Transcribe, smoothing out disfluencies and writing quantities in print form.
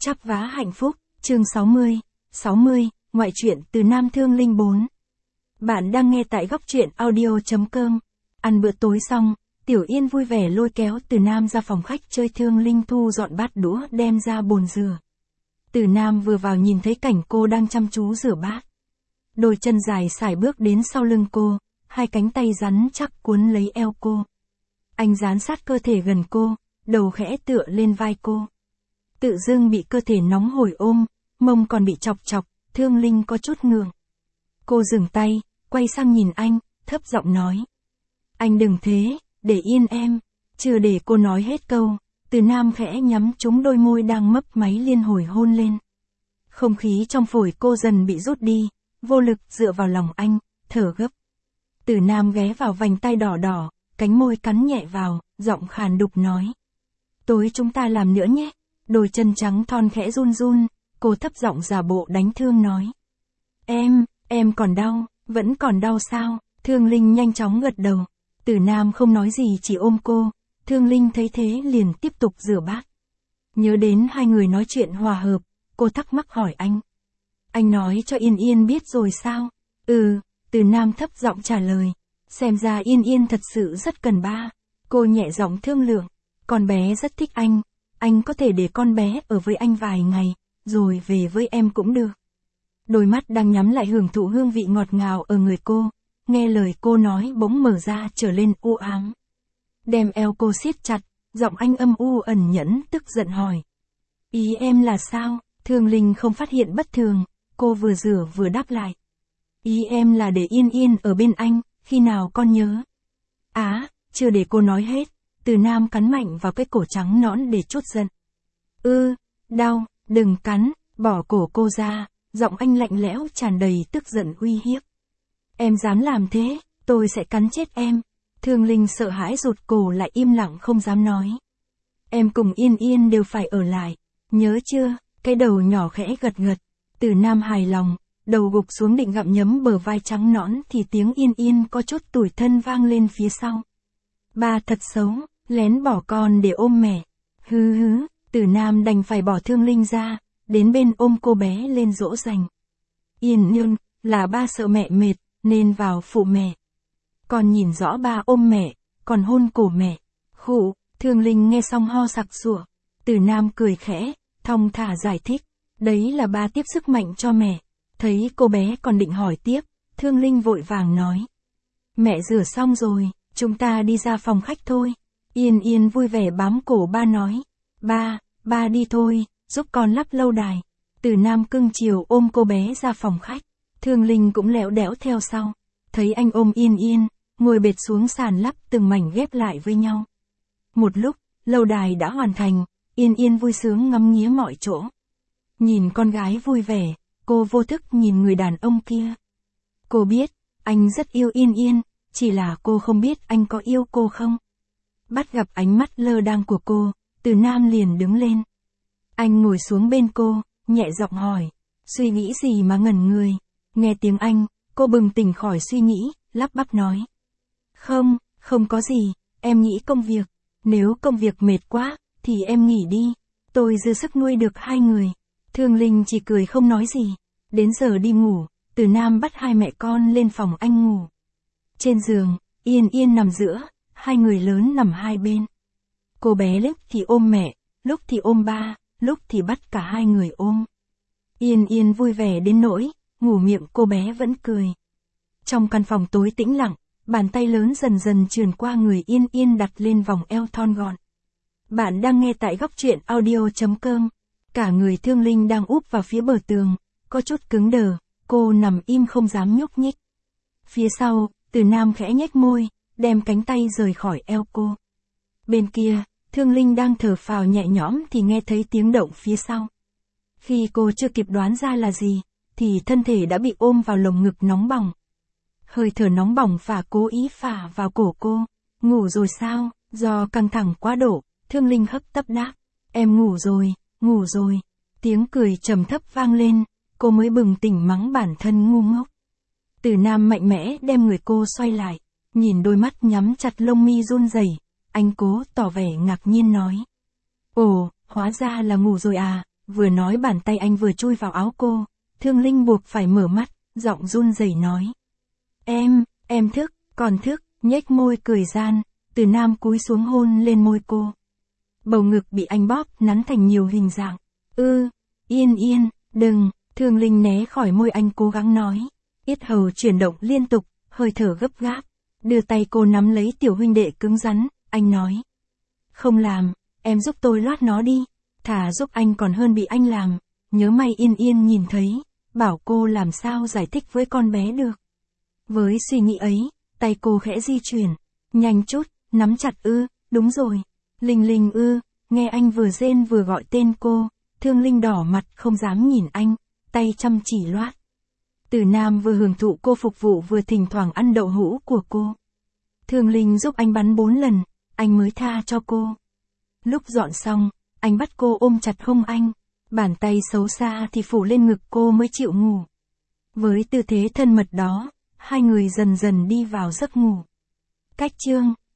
Chắp vá hạnh phúc, chương 60, ngoại truyện từ Nam Thương Linh 4. Bạn đang nghe tại góc truyện audio.com. Ăn bữa tối xong, Tiểu Yên vui vẻ lôi kéo Từ Nam ra phòng khách chơi Thương Linh thu dọn bát đũa đem ra bồn rửa. Từ Nam vừa vào nhìn thấy cảnh cô đang chăm chú rửa bát. Đôi chân dài sải bước đến sau lưng cô, hai cánh tay rắn chắc cuốn lấy eo cô. Anh dán sát cơ thể gần cô, đầu khẽ tựa lên vai cô. Tự dưng bị cơ thể nóng hổi ôm, mông còn bị chọc chọc, Thương Linh có chút ngượng. Cô dừng tay, quay sang nhìn anh, thấp giọng nói. Anh đừng thế, để yên em. Chưa để cô nói hết câu, Từ Nam khẽ nhắm trúng đôi môi đang mấp máy liên hồi hôn lên. Không khí trong phổi cô dần bị rút đi, vô lực dựa vào lòng anh, thở gấp. Từ Nam ghé vào vành tai đỏ đỏ, cánh môi cắn nhẹ vào, giọng khàn đục nói. Tối chúng ta làm nữa nhé. Đôi chân trắng thon khẽ run run, cô thấp giọng giả bộ đánh thương nói. Em còn đau, vẫn còn đau sao? Thương Linh nhanh chóng gật đầu. Từ Nam không nói gì chỉ ôm cô, Thương Linh thấy thế liền tiếp tục rửa bát. Nhớ đến hai người nói chuyện hòa hợp, cô thắc mắc hỏi anh. Anh nói cho Yên Yên biết rồi sao? Ừ, Từ Nam thấp giọng trả lời. Xem ra Yên Yên thật sự rất cần ba. Cô nhẹ giọng thương lượng, con bé rất thích anh có thể để con bé ở với anh vài ngày, rồi về với em cũng được. Đôi mắt đang nhắm lại hưởng thụ hương vị ngọt ngào ở người cô, nghe lời cô nói bỗng mở ra trở lên u ám. Đem eo cô siết chặt, giọng anh âm u ẩn nhẫn tức giận hỏi. Ý em là sao? Thương Linh không phát hiện bất thường, cô vừa rửa vừa đáp lại. Ý em là để Yên Yên ở bên anh, khi nào con nhớ? Chưa để cô nói hết, Từ Nam cắn mạnh vào cái cổ trắng nõn để trút giận. Đau, đừng cắn, bỏ cổ cô ra, giọng anh lạnh lẽo tràn đầy tức giận uy hiếp. Em dám làm thế, tôi sẽ cắn chết em. Thương Linh sợ hãi rụt cổ lại im lặng không dám nói. Em cùng Yên Yên đều phải ở lại, nhớ chưa? Cái đầu nhỏ khẽ gật gật. Từ Nam hài lòng, đầu gục xuống định gặm nhấm bờ vai trắng nõn thì tiếng Yên Yên có chút tủi thân vang lên phía sau. Ba thật xấu, lén bỏ con để ôm mẹ. Hứ, Từ Nam đành phải bỏ Thương Linh ra, đến bên ôm cô bé lên dỗ dành. Yên Yên, là ba sợ mẹ mệt, nên vào phụ mẹ. Con nhìn rõ ba ôm mẹ, còn hôn cổ mẹ. Khụ, Thương Linh nghe xong ho sặc sụa. Từ Nam cười khẽ, thong thả giải thích. Đấy là ba tiếp sức mạnh cho mẹ. Thấy cô bé còn định hỏi tiếp, Thương Linh vội vàng nói. Mẹ rửa xong rồi, chúng ta đi ra phòng khách thôi. Yên Yên vui vẻ bám cổ ba nói. Ba đi thôi, giúp con lắp lâu đài. Từ Nam cưng chiều ôm cô bé ra phòng khách. Thương Linh cũng lẽo đẽo theo sau. Thấy anh ôm Yên Yên, ngồi bệt xuống sàn lắp từng mảnh ghép lại với nhau. Một lúc, lâu đài đã hoàn thành, Yên Yên vui sướng ngắm nghía mọi chỗ. Nhìn con gái vui vẻ, cô vô thức nhìn người đàn ông kia. Cô biết, anh rất yêu Yên Yên, chỉ là cô không biết anh có yêu cô không. Bắt gặp ánh mắt lơ đãng của cô, Từ Nam liền đứng lên. Anh ngồi xuống bên cô, nhẹ giọng hỏi, suy nghĩ gì mà ngẩn người. Nghe tiếng anh, cô bừng tỉnh khỏi suy nghĩ, lắp bắp nói. Không có gì, em nghĩ công việc. Nếu công việc mệt quá, thì em nghỉ đi. Tôi dư sức nuôi được hai người. Thương Linh chỉ cười không nói gì. Đến giờ đi ngủ, Từ Nam bắt hai mẹ con lên phòng anh ngủ. Trên giường, Yên Yên nằm giữa, hai người lớn nằm hai bên. Cô bé lúc thì ôm mẹ, lúc thì ôm ba, lúc thì bắt cả hai người ôm. Yên Yên vui vẻ đến nỗi, ngủ miệng cô bé vẫn cười. Trong căn phòng tối tĩnh lặng, bàn tay lớn dần dần trườn qua người Yên Yên đặt lên vòng eo thon gọn. Bạn đang nghe tại góc truyện audio.com. Cả người Thương Linh đang úp vào phía bờ tường, có chút cứng đờ, cô nằm im không dám nhúc nhích. Phía sau, Từ Nam khẽ nhếch môi, đem cánh tay rời khỏi eo cô. Bên kia, Thương Linh đang thở phào nhẹ nhõm thì nghe thấy tiếng động phía sau. Khi cô chưa kịp đoán ra là gì, thì thân thể đã bị ôm vào lồng ngực nóng bỏng. Hơi thở nóng bỏng cố ý phả vào cổ cô. Ngủ rồi sao? Do căng thẳng quá độ, Thương Linh hấp tấp đáp. Em ngủ rồi. Tiếng cười trầm thấp vang lên, cô mới bừng tỉnh mắng bản thân ngu ngốc. Từ Nam mạnh mẽ đem người cô xoay lại, nhìn đôi mắt nhắm chặt lông mi run rẩy, anh cố tỏ vẻ ngạc nhiên nói. Ồ, hóa ra là ngủ rồi à, Vừa nói bàn tay anh vừa chui vào áo cô, Thương Linh buộc phải mở mắt, giọng run rẩy nói. Em thức, còn thức, nhếch môi cười gian, Từ Nam cúi xuống hôn lên môi cô. Bầu ngực bị anh bóp nắn thành nhiều hình dạng. Yên, đừng, Thương Linh né khỏi môi anh cố gắng nói. Yết hầu chuyển động liên tục, hơi thở gấp gáp. Đưa tay cô nắm lấy tiểu huynh đệ cứng rắn, anh nói. Không làm, em giúp tôi loát nó đi. Thà giúp anh còn hơn bị anh làm. Nhớ may Yên nhìn thấy, bảo cô làm sao giải thích với con bé được. Với suy nghĩ ấy, tay cô khẽ di chuyển. Nhanh chút, nắm chặt đúng rồi. Linh nghe anh vừa rên vừa gọi tên cô. Thương Linh đỏ mặt không dám nhìn anh, tay chăm chỉ loát. Từ Nam vừa hưởng thụ cô phục vụ vừa thỉnh thoảng ăn đậu hũ của cô. Thương Linh giúp anh bắn 4 lần, anh mới tha cho cô. Lúc dọn xong, anh bắt cô ôm chặt hông anh, bàn tay xấu xa thì phủ lên ngực cô mới chịu ngủ. Với tư thế thân mật đó, hai người dần dần đi vào giấc ngủ. Cách chương